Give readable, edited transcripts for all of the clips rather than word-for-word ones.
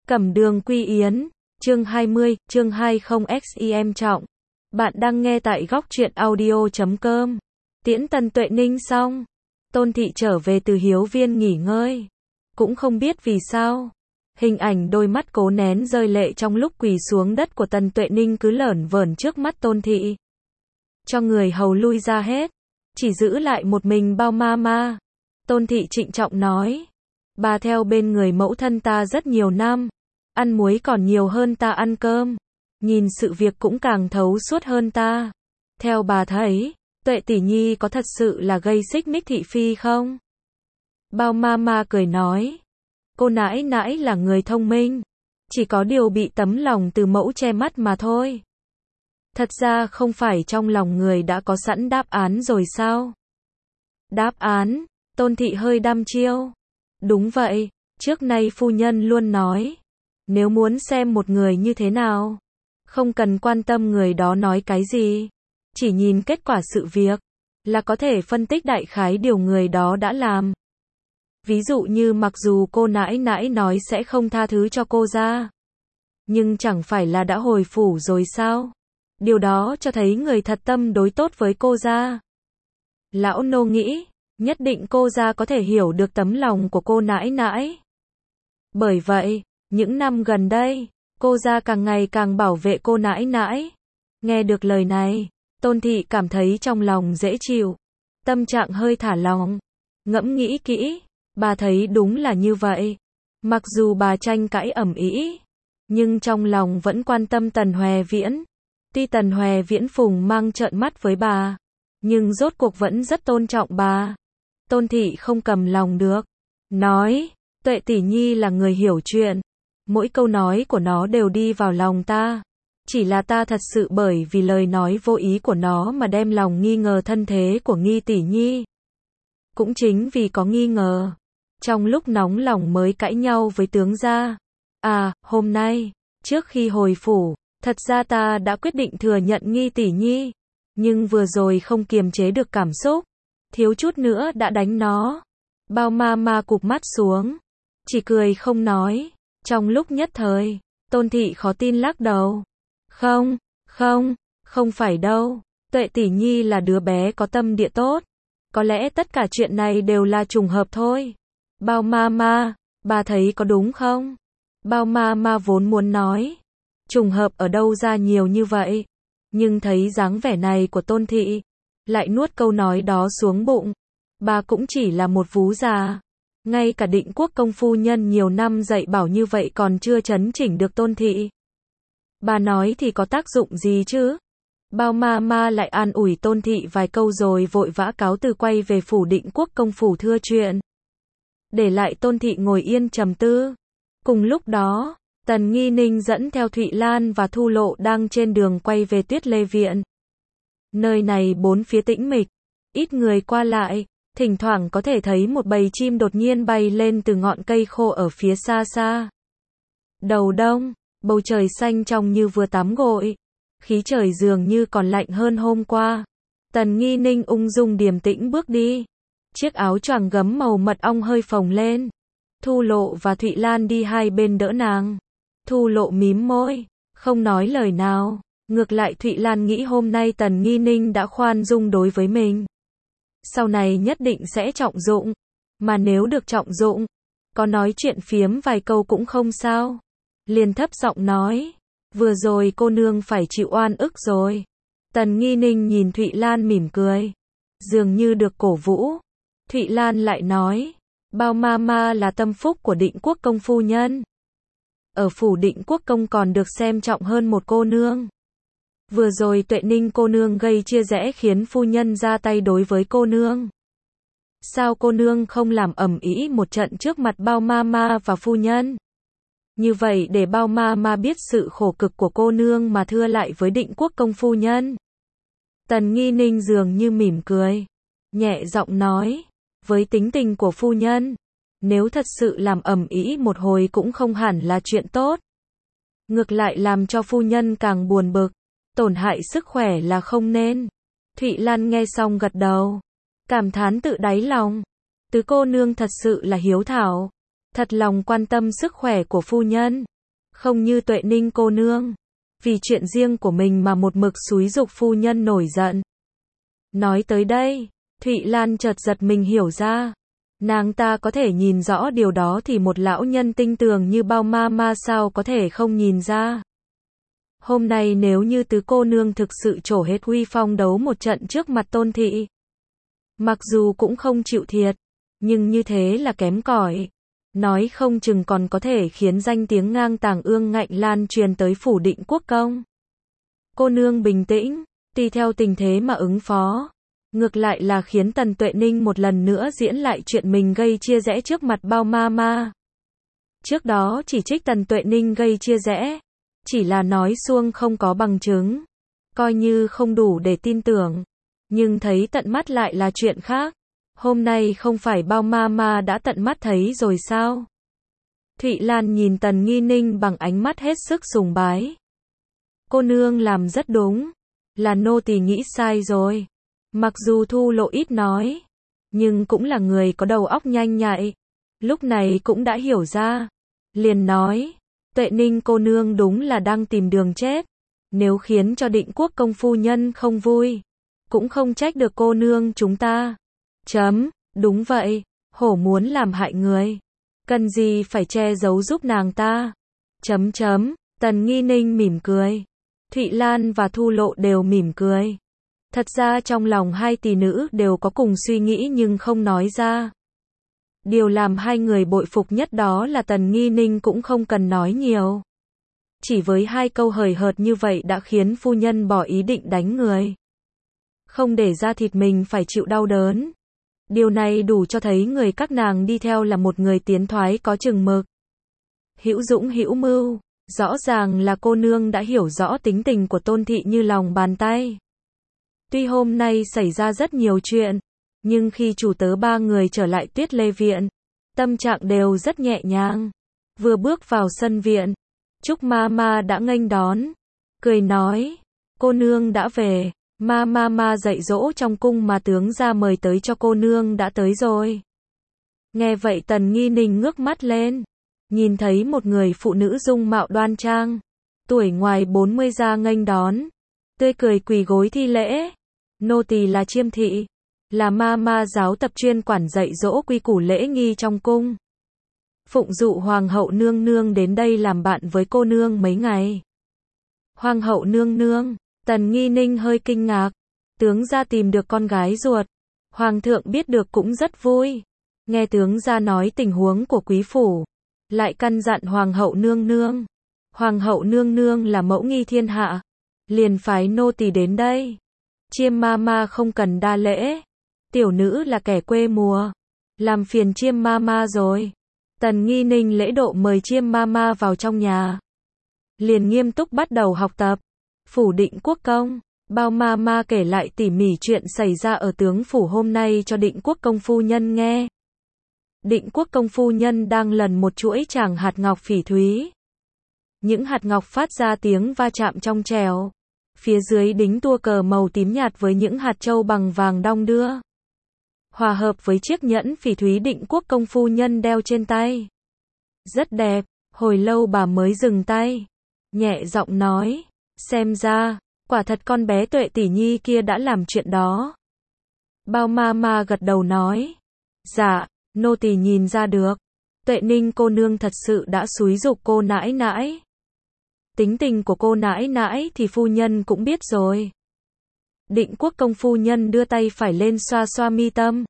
Cẩm Đường Quy Yến, chương 20, chương 20XIM trọng. Bạn đang nghe tại góc truyện audio.com. Tiễn Tần Tuệ Ninh xong, Tôn Thị trở về từ Hiếu Viên nghỉ ngơi. Cũng không biết vì sao, hình ảnh đôi mắt cố nén rơi lệ trong lúc quỳ xuống đất của Tần Tuệ Ninh cứ lởn vởn trước mắt Tôn Thị. Cho người hầu lui ra hết, chỉ giữ lại một mình Bao Mama. Tôn Thị trịnh trọng nói, bà theo bên người mẫu thân ta rất nhiều năm, ăn muối còn nhiều hơn ta ăn cơm, nhìn sự việc cũng càng thấu suốt hơn ta. Theo bà thấy, Tuệ tỷ nhi có thật sự là gây xích mích thị phi không? Bao Mama cười nói, cô nãi nãi là người thông minh, chỉ có điều bị tấm lòng từ mẫu che mắt mà thôi. Thật ra không phải trong lòng người đã có sẵn đáp án rồi sao? Đáp án? Tôn Thị hơi đăm chiêu. Đúng vậy, trước nay phu nhân luôn nói, nếu muốn xem một người như thế nào, không cần quan tâm người đó nói cái gì, chỉ nhìn kết quả sự việc, là có thể phân tích đại khái điều người đó đã làm. Ví dụ như mặc dù cô nãi nãi nói sẽ không tha thứ cho cô ra, nhưng chẳng phải là đã hồi phủ rồi sao? Điều đó cho thấy người thật tâm đối tốt với cô ra. Lão nô nghĩ, nhất định cô ra có thể hiểu được tấm lòng của cô nãi nãi. Bởi vậy, những năm gần đây, cô ra càng ngày càng bảo vệ cô nãi nãi. Nghe được lời này, Tôn Thị cảm thấy trong lòng dễ chịu, tâm trạng hơi thả lỏng. Ngẫm nghĩ kỹ, bà thấy đúng là như vậy. Mặc dù bà tranh cãi ầm ĩ, nhưng trong lòng vẫn quan tâm Tần Hoè Viễn. Tuy Tần Hoè Viễn phùng mang trợn mắt với bà, nhưng rốt cuộc vẫn rất tôn trọng bà. Tôn Thị không cầm lòng được, nói, Tuệ tỷ nhi là người hiểu chuyện, mỗi câu nói của nó đều đi vào lòng ta. Chỉ là ta thật sự bởi vì lời nói vô ý của nó mà đem lòng nghi ngờ thân thế của Nghi tỷ nhi. Cũng chính vì có nghi ngờ, trong lúc nóng lòng mới cãi nhau với tướng gia. À, hôm nay, trước khi hồi phủ, thật ra ta đã quyết định thừa nhận Nghi tỷ nhi, nhưng vừa rồi không kiềm chế được cảm xúc, thiếu chút nữa đã đánh nó. Bao Mama cụp mắt xuống, chỉ cười không nói. Trong lúc nhất thời, Tôn Thị khó tin lắc đầu. Không phải đâu. Tuệ tỷ nhi là đứa bé có tâm địa tốt. Có lẽ tất cả chuyện này đều là trùng hợp thôi. Bao Mama, bà thấy có đúng không? Bao Mama vốn muốn nói, trùng hợp ở đâu ra nhiều như vậy. Nhưng thấy dáng vẻ này của Tôn Thị, lại nuốt câu nói đó xuống bụng. Bà cũng chỉ là một vú già. Ngay cả Định Quốc công phu nhân nhiều năm dạy bảo như vậy còn chưa chấn chỉnh được Tôn Thị. Bà nói thì có tác dụng gì chứ? Bao Mama lại an ủi Tôn Thị vài câu rồi vội vã cáo từ quay về phủ Định Quốc công phủ thưa chuyện. Để lại Tôn Thị ngồi yên trầm tư. Cùng lúc đó, Tần Nghi Ninh dẫn theo Thụy Lan và Thu Lộ đang trên đường quay về Tuyết Lê Viện. Nơi này bốn phía tĩnh mịch, ít người qua lại, thỉnh thoảng có thể thấy một bầy chim đột nhiên bay lên từ ngọn cây khô ở phía xa xa. Đầu đông, bầu trời xanh trong như vừa tắm gội, khí trời dường như còn lạnh hơn hôm qua. Tần Nghi Ninh ung dung điềm tĩnh bước đi, chiếc áo choàng gấm màu mật ong hơi phồng lên. Thu Lộ và Thụy Lan đi hai bên đỡ nàng. Thu Lộ mím môi, không nói lời nào. Ngược lại Thụy Lan nghĩ hôm nay Tần Nghi Ninh đã khoan dung đối với mình, sau này nhất định sẽ trọng dụng. Mà nếu được trọng dụng, có nói chuyện phiếm vài câu cũng không sao. Liền thấp giọng nói, vừa rồi cô nương phải chịu oan ức rồi. Tần Nghi Ninh nhìn Thụy Lan mỉm cười, dường như được cổ vũ. Thụy Lan lại nói, Bao Mama là tâm phúc của Định Quốc công phu nhân. Ở phủ Định Quốc công còn được xem trọng hơn một cô nương. Vừa rồi Tuệ Ninh cô nương gây chia rẽ khiến phu nhân ra tay đối với cô nương. Sao cô nương không làm ầm ĩ một trận trước mặt Bao Mama và phu nhân? Như vậy để Bao Mama biết sự khổ cực của cô nương mà thưa lại với Định Quốc công phu nhân. Tần Nghi Ninh dường như mỉm cười, nhẹ giọng nói, với tính tình của phu nhân, nếu thật sự làm ầm ĩ một hồi cũng không hẳn là chuyện tốt. Ngược lại làm cho phu nhân càng buồn bực, tổn hại sức khỏe là không nên. Thụy Lan nghe xong gật đầu, cảm thán tự đáy lòng. Tứ cô nương thật sự là hiếu thảo, thật lòng quan tâm sức khỏe của phu nhân. Không như Tuệ Ninh cô nương, vì chuyện riêng của mình mà một mực xúi giục phu nhân nổi giận. Nói tới đây, Thụy Lan chợt giật mình hiểu ra. Nàng ta có thể nhìn rõ điều đó thì một lão nhân tinh tường như Bao Ma sao có thể không nhìn ra. Hôm nay nếu như tứ cô nương thực sự trổ hết uy phong đấu một trận trước mặt Tôn thị, mặc dù cũng không chịu thiệt, nhưng như thế là kém cỏi. Nói không chừng còn có thể khiến danh tiếng ngang tàng ương ngạnh lan truyền tới phủ Định Quốc công. Cô nương bình tĩnh, tùy theo tình thế mà ứng phó. Ngược lại là khiến Tần Tuệ Ninh một lần nữa diễn lại chuyện mình gây chia rẽ trước mặt Bao Ma. Trước đó chỉ trích Tần Tuệ Ninh gây chia rẽ, chỉ là nói suông không có bằng chứng, coi như không đủ để tin tưởng. Nhưng thấy tận mắt lại là chuyện khác. Hôm nay không phải Bao Ma đã tận mắt thấy rồi sao? Thụy Lan nhìn Tần Nghi Ninh bằng ánh mắt hết sức sùng bái. Cô nương làm rất đúng, là nô tỳ nghĩ sai rồi. Mặc dù Thu Lộ ít nói, nhưng cũng là người có đầu óc nhanh nhạy. Lúc này cũng đã hiểu ra, liền nói, Tuệ Ninh cô nương đúng là đang tìm đường chết. Nếu khiến cho Định Quốc công phu nhân không vui, cũng không trách được cô nương chúng ta. Đúng vậy, hổ muốn làm hại người, cần gì phải che giấu giúp nàng ta. Tần Nghi Ninh mỉm cười. Thụy Lan và Thu Lộ đều mỉm cười. Thật ra trong lòng hai tỷ nữ đều có cùng suy nghĩ nhưng không nói ra. Điều làm hai người bội phục nhất đó là Tần Nghi Ninh cũng không cần nói nhiều. Chỉ với hai câu hời hợt như vậy đã khiến phu nhân bỏ ý định đánh người. Không để ra thịt mình phải chịu đau đớn. Điều này đủ cho thấy người các nàng đi theo là một người tiến thoái có chừng mực. Hữu dũng hữu mưu, rõ ràng là cô nương đã hiểu rõ tính tình của Tôn thị như lòng bàn tay. Tuy hôm nay xảy ra rất nhiều chuyện, nhưng khi chủ tớ ba người trở lại Tuyết Lê Viện, tâm trạng đều rất nhẹ nhàng. Vừa bước vào sân viện, Trúc Ma đã nghênh đón, cười nói, cô nương đã về. Ma dạy dỗ trong cung mà tướng ra mời tới cho cô nương đã tới rồi. Nghe vậy Tần Nghi Ninh ngước mắt lên, nhìn thấy một người phụ nữ dung mạo đoan trang, tuổi ngoài 40 ra nghênh đón, tươi cười quỳ gối thi lễ. Nô tỳ là Chiêm thị, là Ma giáo tập chuyên quản dạy dỗ quy củ lễ nghi trong cung. Phụng dụ hoàng hậu nương nương đến đây làm bạn với cô nương mấy ngày. Hoàng hậu nương nương, Tần Nghi Ninh hơi kinh ngạc, tướng gia tìm được con gái ruột. Hoàng thượng biết được cũng rất vui. Nghe tướng gia nói tình huống của quý phủ, lại căn dặn hoàng hậu nương nương. Hoàng hậu nương nương là mẫu nghi thiên hạ, liền phái nô tỳ đến đây. Chiêm Ma không cần đa lễ, tiểu nữ là kẻ quê mùa, làm phiền Chiêm Ma rồi. Tần Nghi Ninh lễ độ mời Chiêm Ma vào trong nhà, liền nghiêm túc bắt đầu học tập. Phủ Định Quốc công, Bao Ma kể lại tỉ mỉ chuyện xảy ra ở tướng phủ hôm nay cho Định Quốc công phu nhân nghe. Định Quốc công phu nhân đang lần một chuỗi tràng hạt ngọc phỉ thúy. Những hạt ngọc phát ra tiếng va chạm trong trèo. Phía dưới đính tua cờ màu tím nhạt với những hạt châu bằng vàng đong đưa, hòa hợp với chiếc nhẫn phỉ thúy Định Quốc công phu nhân đeo trên tay. Rất đẹp. Hồi lâu bà mới dừng tay, nhẹ giọng nói, xem ra, quả thật con bé Tuệ tỷ nhi kia đã làm chuyện đó. Bao Ma gật đầu nói, dạ, nô tỳ nhìn ra được. Tuệ Ninh cô nương thật sự đã xúi giục cô nãi nãi. Tính tình của cô nãi nãi thì phu nhân cũng biết rồi. Định Quốc công phu nhân đưa tay phải lên xoa xoa mi tâm,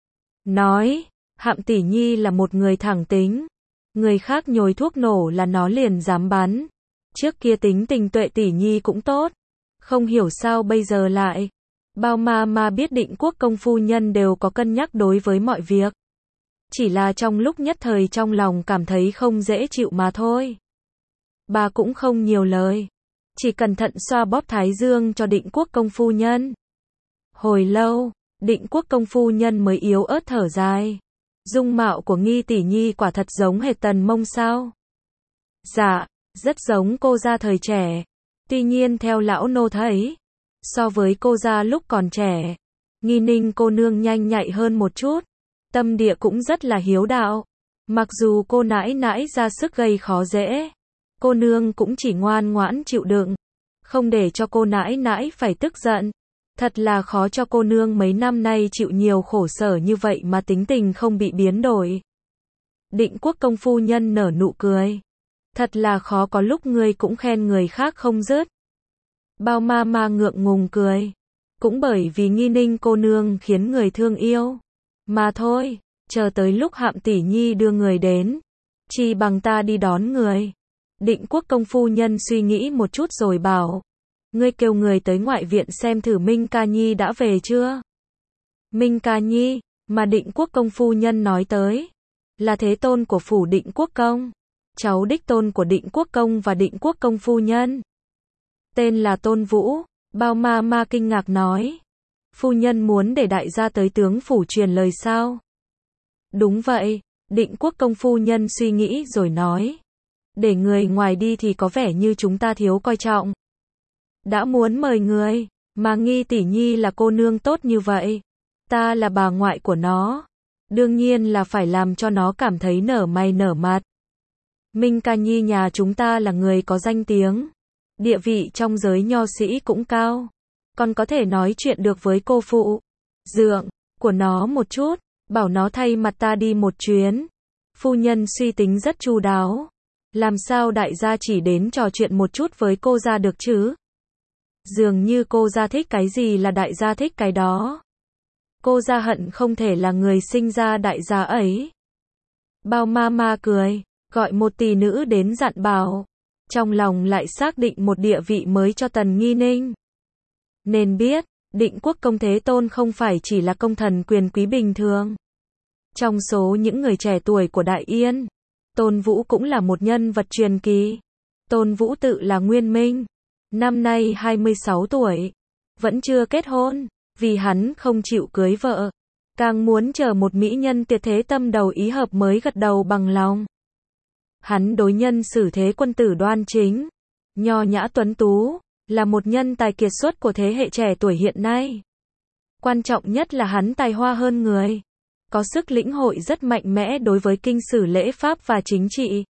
nói, Hạm tỷ nhi là một người thẳng tính. Người khác nhồi thuốc nổ là nó liền dám bắn. Trước kia tính tình Tuệ tỷ nhi cũng tốt, không hiểu sao bây giờ lại. Bao Ma biết Định Quốc công phu nhân đều có cân nhắc đối với mọi việc. Chỉ là trong lúc nhất thời trong lòng cảm thấy không dễ chịu mà thôi. Bà cũng không nhiều lời, chỉ cẩn thận xoa bóp thái dương cho Định Quốc công phu nhân. Hồi lâu, Định Quốc công phu nhân mới yếu ớt thở dài. Dung mạo của Nghi tỷ nhi quả thật giống hệt Tần Mông sao? Dạ, rất giống cô gia thời trẻ. Tuy nhiên theo lão nô thấy, so với cô gia lúc còn trẻ, Nghi Ninh cô nương nhanh nhạy hơn một chút. Tâm địa cũng rất là hiếu đạo. Mặc dù cô nãi nãi ra sức gây khó dễ, cô nương cũng chỉ ngoan ngoãn chịu đựng, không để cho cô nãi nãi phải tức giận. Thật là khó cho cô nương mấy năm nay chịu nhiều khổ sở như vậy mà tính tình không bị biến đổi. Định Quốc công phu nhân nở nụ cười. Thật là khó, có lúc ngươi cũng khen người khác không dứt. Bao ma ma ngượng ngùng cười. Cũng bởi vì Nghi Ninh cô nương khiến người thương yêu. Mà thôi, chờ tới lúc Hạm tỷ nhi đưa người đến, chi bằng ta đi đón người. Định Quốc công phu nhân suy nghĩ một chút rồi bảo. Ngươi kêu người tới ngoại viện xem thử Minh Ca Nhi đã về chưa? Minh Ca Nhi, mà Định Quốc công phu nhân nói tới, là thế tôn của phủ Định Quốc công, cháu đích tôn của Định Quốc công và Định Quốc công phu nhân. Tên là Tôn Vũ. Bao ma ma kinh ngạc nói. Phu nhân muốn để đại gia tới tướng phủ truyền lời sao? Đúng vậy, Định Quốc công phu nhân suy nghĩ rồi nói. Để người ngoài đi thì có vẻ như chúng ta thiếu coi trọng. Đã muốn mời người, mà Nghi tỷ nhi là cô nương tốt như vậy. Ta là bà ngoại của nó. Đương nhiên là phải làm cho nó cảm thấy nở mày nở mặt. Minh Ca Nhi nhà chúng ta là người có danh tiếng. Địa vị trong giới nho sĩ cũng cao. Còn có thể nói chuyện được với cô phụ dượng của nó một chút, bảo nó thay mặt ta đi một chuyến. Phu nhân suy tính rất chu đáo. Làm sao đại gia chỉ đến trò chuyện một chút với cô gia được chứ? Dường như cô gia thích cái gì là đại gia thích cái đó. Cô gia hận không thể là người sinh ra đại gia ấy. Bao ma ma cười, gọi một tỷ nữ đến dặn bảo. Trong lòng lại xác định một địa vị mới cho Tần Nghi Ninh. Nên biết, Định Quốc công thế tôn không phải chỉ là công thần quyền quý bình thường. Trong số những người trẻ tuổi của Đại Yên, Tôn Vũ cũng là một nhân vật truyền kỳ. Tôn Vũ tự là Nguyên Minh, năm nay 26 tuổi, vẫn chưa kết hôn, vì hắn không chịu cưới vợ, càng muốn chờ một mỹ nhân tuyệt thế tâm đầu ý hợp mới gật đầu bằng lòng. Hắn đối nhân xử thế quân tử đoan chính, nho nhã tuấn tú, là một nhân tài kiệt xuất của thế hệ trẻ tuổi hiện nay. Quan trọng nhất là hắn tài hoa hơn người, có sức lĩnh hội rất mạnh mẽ đối với kinh sử lễ pháp và chính trị.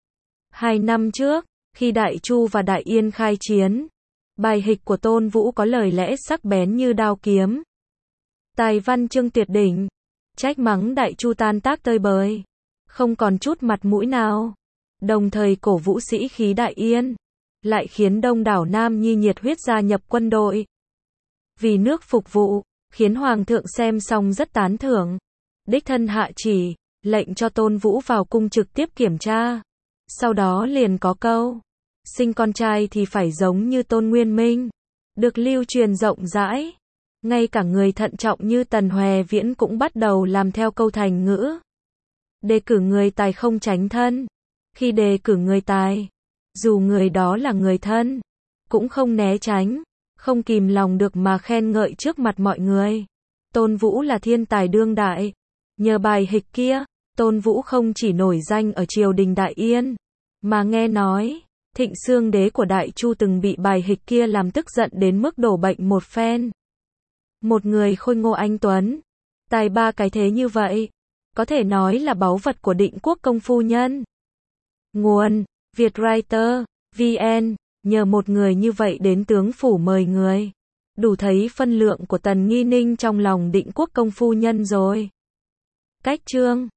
2 năm trước, khi Đại Chu và Đại Yên khai chiến, bài hịch của Tôn Vũ có lời lẽ sắc bén như đao kiếm. Tài văn chương tuyệt đỉnh, trách mắng Đại Chu tan tác tơi bời, không còn chút mặt mũi nào. Đồng thời cổ vũ sĩ khí Đại Yên, lại khiến đông đảo nam nhi nhiệt huyết gia nhập quân đội. Vì nước phục vụ, khiến Hoàng thượng xem xong rất tán thưởng. Đích thân hạ chỉ, lệnh cho Tôn Vũ vào cung trực tiếp kiểm tra. Sau đó liền có câu, sinh con trai thì phải giống như Tôn Nguyên Minh, được lưu truyền rộng rãi. Ngay cả người thận trọng như Tần Hoè Viễn cũng bắt đầu làm theo câu thành ngữ. Đề cử người tài không tránh thân. Khi đề cử người tài, dù người đó là người thân, cũng không né tránh, không kìm lòng được mà khen ngợi trước mặt mọi người. Tôn Vũ là thiên tài đương đại. Nhờ bài hịch kia, Tôn Vũ không chỉ nổi danh ở triều đình Đại Yên, mà nghe nói, Thịnh Xương đế của Đại Chu từng bị bài hịch kia làm tức giận đến mức đổ bệnh một phen. Một người khôi ngô anh tuấn, tài ba cái thế như vậy, có thể nói là báu vật của Định Quốc công phu nhân. Nguồn: Vietwriter, VN, nhờ một người như vậy đến tướng phủ mời người. Đủ thấy phân lượng của Tần Nghi Ninh trong lòng Định Quốc công phu nhân rồi. Cách chương